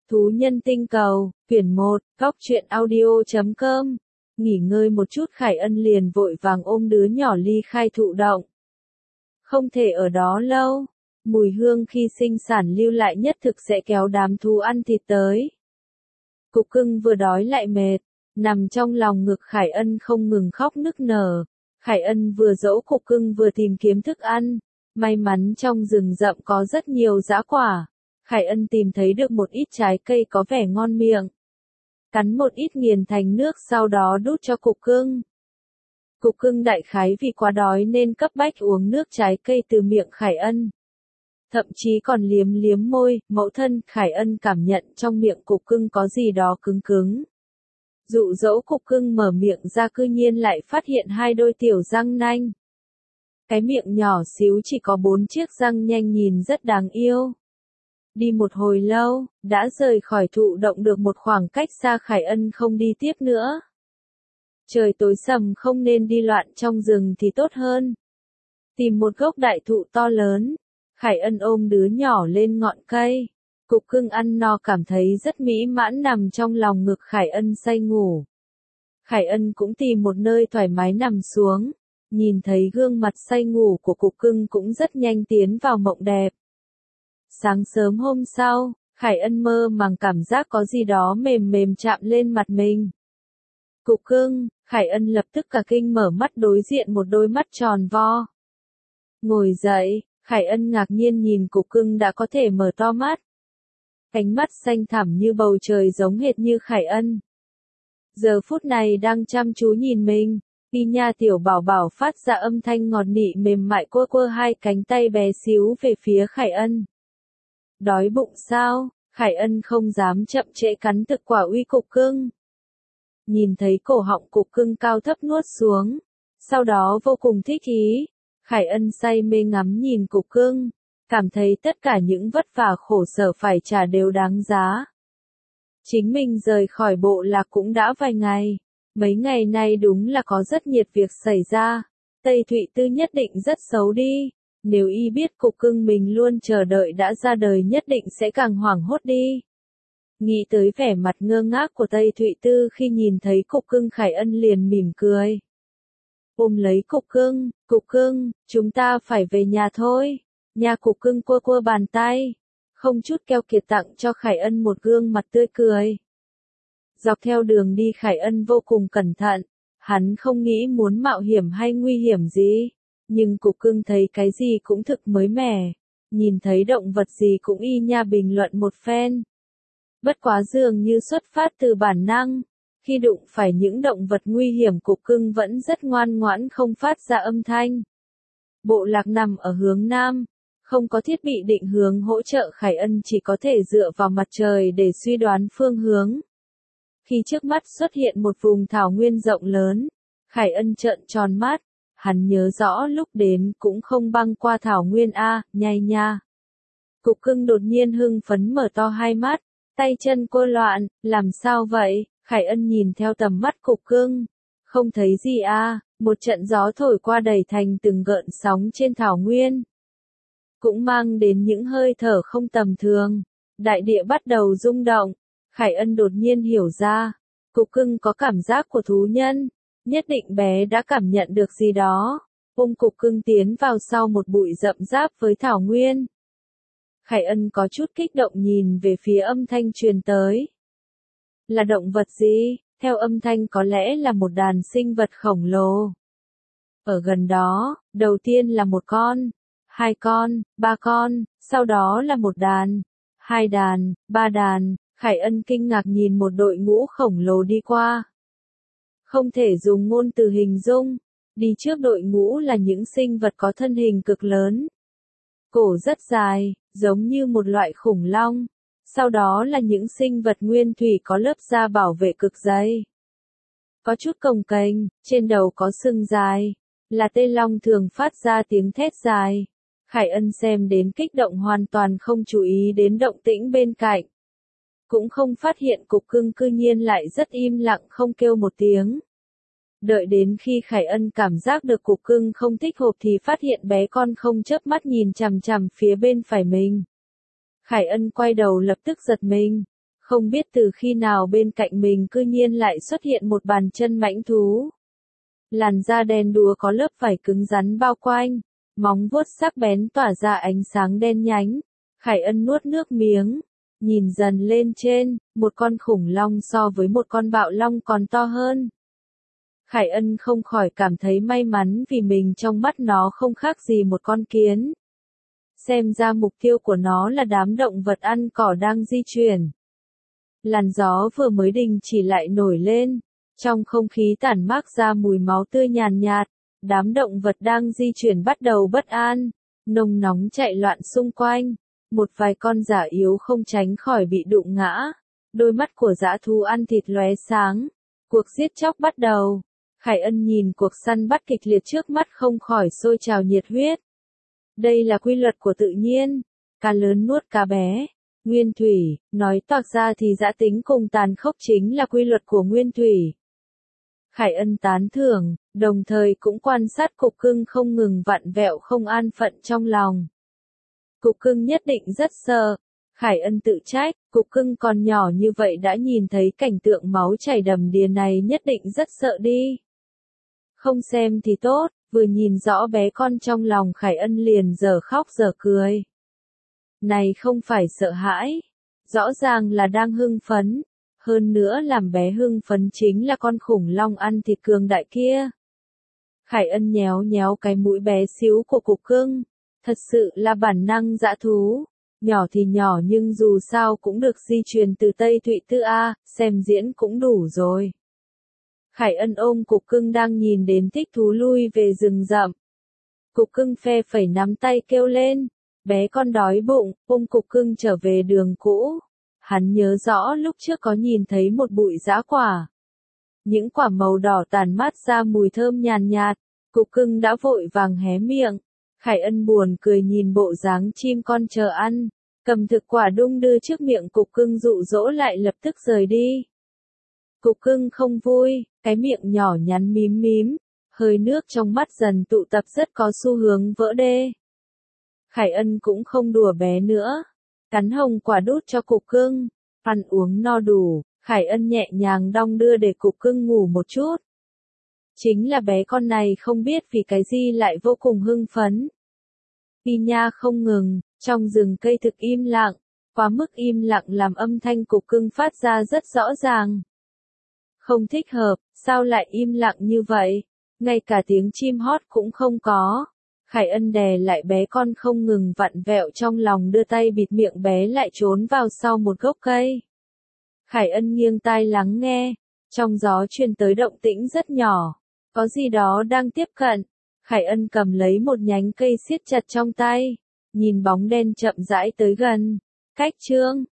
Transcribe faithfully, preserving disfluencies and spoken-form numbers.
Thú nhân tinh cầu, quyển một, góc truyện audio chấm com. Nghỉ ngơi một chút Khải Ân liền vội vàng ôm đứa nhỏ ly khai thụ động. Không thể ở đó lâu, mùi hương khi sinh sản lưu lại nhất thực sẽ kéo đám thú ăn thịt tới. Cục cưng vừa đói lại mệt, nằm trong lòng ngực Khải Ân không ngừng khóc nức nở. Khải Ân vừa dỗ cục cưng vừa tìm kiếm thức ăn, may mắn trong rừng rậm có rất nhiều dã quả. Khải Ân tìm thấy được một ít trái cây có vẻ ngon miệng. Cắn một ít nghiền thành nước sau đó đút cho cục cưng. Cục cưng đại khái vì quá đói nên cấp bách uống nước trái cây từ miệng Khải Ân. Thậm chí còn liếm liếm môi, mẫu thân Khải Ân cảm nhận trong miệng cục cưng có gì đó cứng cứng. Dụ dỗ cục cưng mở miệng ra cư nhiên lại phát hiện hai đôi tiểu răng nanh. Cái miệng nhỏ xíu chỉ có bốn chiếc răng nhanh nhìn rất đáng yêu. Đi một hồi lâu, đã rời khỏi thụ động được một khoảng cách xa Khải Ân không đi tiếp nữa. Trời tối sầm không nên đi loạn trong rừng thì tốt hơn. Tìm một gốc đại thụ to lớn, Khải Ân ôm đứa nhỏ lên ngọn cây. Cục cưng ăn no cảm thấy rất mỹ mãn nằm trong lòng ngực Khải Ân say ngủ. Khải Ân cũng tìm một nơi thoải mái nằm xuống, nhìn thấy gương mặt say ngủ của cục cưng cũng rất nhanh tiến vào mộng đẹp. Sáng sớm hôm sau, Khải Ân mơ màng cảm giác có gì đó mềm mềm chạm lên mặt mình. Cục cưng, Khải Ân lập tức cả kinh mở mắt đối diện một đôi mắt tròn vo. Ngồi dậy, Khải Ân ngạc nhiên nhìn cục cưng đã có thể mở to mắt. Cánh mắt xanh thẳm như bầu trời giống hệt như Khải Ân. Giờ phút này đang chăm chú nhìn mình, khi nha tiểu bảo bảo phát ra âm thanh ngọt nị mềm mại quơ quơ hai cánh tay bé xíu về phía Khải Ân. Đói bụng sao? Khải Ân không dám chậm trễ cắn thực quả uy cục cưng. Nhìn thấy cổ họng cục cưng cao thấp nuốt xuống, sau đó vô cùng thích ý, Khải Ân say mê ngắm nhìn cục cưng, cảm thấy tất cả những vất vả khổ sở phải trả đều đáng giá. Chính mình rời khỏi bộ lạc cũng đã vài ngày, mấy ngày nay đúng là có rất nhiệt việc xảy ra, Tây Thụy Tư nhất định rất xấu đi. Nếu y biết cục cưng mình luôn chờ đợi đã ra đời nhất định sẽ càng hoảng hốt đi. Nghĩ tới vẻ mặt ngơ ngác của Tây Thụy Tư khi nhìn thấy cục cưng Khải Ân liền mỉm cười. Ôm lấy cục cưng, cục cưng, chúng ta phải về nhà thôi. Nhà cục cưng quơ quơ bàn tay, không chút keo kiệt tặng cho Khải Ân một gương mặt tươi cười. Dọc theo đường đi Khải Ân vô cùng cẩn thận, hắn không nghĩ muốn mạo hiểm hay nguy hiểm gì. Nhưng cục cưng thấy cái gì cũng thực mới mẻ, nhìn thấy động vật gì cũng y nha bình luận một phen. Bất quá dường như xuất phát từ bản năng, khi đụng phải những động vật nguy hiểm cục cưng vẫn rất ngoan ngoãn không phát ra âm thanh. Bộ lạc nằm ở hướng Nam, không có thiết bị định hướng hỗ trợ Khải Ân chỉ có thể dựa vào mặt trời để suy đoán phương hướng. Khi trước mắt xuất hiện một vùng thảo nguyên rộng lớn, Khải Ân trợn tròn mắt. Hắn nhớ rõ lúc đến cũng không băng qua thảo nguyên a, nhai nha. Cục cưng đột nhiên hưng phấn mở to hai mắt, tay chân cô loạn, làm sao vậy? Khải Ân nhìn theo tầm mắt cục cưng, không thấy gì a, một trận gió thổi qua đẩy thành từng gợn sóng trên thảo nguyên. Cũng mang đến những hơi thở không tầm thường, đại địa bắt đầu rung động, Khải Ân đột nhiên hiểu ra, cục cưng có cảm giác của thú nhân. Nhất định bé đã cảm nhận được gì đó, ôm cục cưng tiến vào sau một bụi rậm ráp với thảo nguyên. Khải Ân có chút kích động nhìn về phía âm thanh truyền tới. Là động vật gì? Theo âm thanh có lẽ là một đàn sinh vật khổng lồ. Ở gần đó, đầu tiên là một con, hai con, ba con, sau đó là một đàn, hai đàn, ba đàn. Khải Ân kinh ngạc nhìn một đội ngũ khổng lồ đi qua. Không thể dùng ngôn từ hình dung, đi trước đội ngũ là những sinh vật có thân hình cực lớn. Cổ rất dài, giống như một loại khủng long. Sau đó là những sinh vật nguyên thủy có lớp da bảo vệ cực dày. Có chút cồng kềnh, trên đầu có sừng dài, là tê long thường phát ra tiếng thét dài. Khải Ân xem đến kích động hoàn toàn không chú ý đến động tĩnh bên cạnh. Cũng không phát hiện cục cưng cư nhiên lại rất im lặng không kêu một tiếng. Đợi đến khi Khải Ân cảm giác được cục cưng không thích hợp thì phát hiện bé con không chớp mắt nhìn chằm chằm phía bên phải mình. Khải Ân quay đầu lập tức giật mình, Không biết từ khi nào bên cạnh mình cư nhiên lại xuất hiện một bàn chân mãnh thú. Làn da đen đúa có lớp vảy cứng rắn bao quanh, móng vuốt sắc bén tỏa ra ánh sáng đen nhánh. Khải Ân nuốt nước miếng, nhìn dần lên trên, một con khủng long so với một con bạo long còn to hơn. Khải Ân không khỏi cảm thấy may mắn vì mình trong mắt nó không khác gì một con kiến. Xem ra mục tiêu của nó là đám động vật ăn cỏ đang di chuyển. Làn gió vừa mới đình chỉ lại nổi lên, trong không khí tản mát ra mùi máu tươi nhàn nhạt, đám động vật đang di chuyển bắt đầu bất an, nôn nóng chạy loạn xung quanh, một vài con dã yếu không tránh khỏi bị đụng ngã, đôi mắt của dã thú ăn thịt lóe sáng, cuộc giết chóc bắt đầu. Khải Ân nhìn cuộc săn bắt kịch liệt trước mắt không khỏi sôi trào nhiệt huyết. Đây là quy luật của tự nhiên, cá lớn nuốt cá bé. Nguyên thủy, nói toạc ra thì dã tính cùng tàn khốc chính là quy luật của nguyên thủy. Khải Ân tán thưởng, đồng thời cũng quan sát cục cưng không ngừng vặn vẹo không an phận trong lòng. Cục cưng nhất định rất sợ. Khải Ân tự trách, cục cưng còn nhỏ như vậy đã nhìn thấy cảnh tượng máu chảy đầm đìa này nhất định rất sợ đi. Không xem thì tốt, vừa nhìn rõ bé con trong lòng Khải Ân liền giờ khóc giờ cười. Này không phải sợ hãi, rõ ràng là đang hưng phấn, hơn nữa làm bé hưng phấn chính là con khủng long ăn thịt cường đại kia. Khải Ân nhéo nhéo cái mũi bé xíu của cục cưng, thật sự là bản năng dã thú, nhỏ thì nhỏ nhưng dù sao cũng được di truyền từ Tây Thụy Tư A, xem diễn cũng đủ rồi. Khải Ân ôm cục cưng đang nhìn đến thích thú lui về rừng rậm. Cục cưng phe phẩy nắm tay kêu lên. Bé con đói bụng, ôm cục cưng trở về đường cũ. Hắn nhớ rõ lúc trước có nhìn thấy một bụi dã quả. Những quả màu đỏ tàn mát ra mùi thơm nhàn nhạt, cục cưng đã vội vàng hé miệng. Khải Ân buồn cười nhìn bộ dáng chim con chờ ăn, cầm thực quả đung đưa trước miệng cục cưng dụ dỗ lại lập tức rời đi. Cục cưng không vui, cái miệng nhỏ nhắn mím mím, hơi nước trong mắt dần tụ tập rất có xu hướng vỡ đê. Khải Ân cũng không đùa bé nữa, cắn hồng quả đút cho cục cưng, ăn uống no đủ, Khải Ân nhẹ nhàng đong đưa để cục cưng ngủ một chút. Chính là bé con này không biết vì cái gì lại vô cùng hưng phấn. Pi nha không ngừng, trong rừng cây thực im lặng, quá mức im lặng làm âm thanh cục cưng phát ra rất rõ ràng. Không thích hợp, sao lại im lặng như vậy, ngay cả tiếng chim hót cũng không có. Khải Ân đè lại bé con không ngừng vặn vẹo trong lòng đưa tay bịt miệng bé lại trốn vào sau một gốc cây. Khải Ân nghiêng tai lắng nghe, trong gió truyền tới động tĩnh rất nhỏ, có gì đó đang tiếp cận. Khải Ân cầm lấy một nhánh cây siết chặt trong tay, nhìn bóng đen chậm rãi tới gần. Cách chương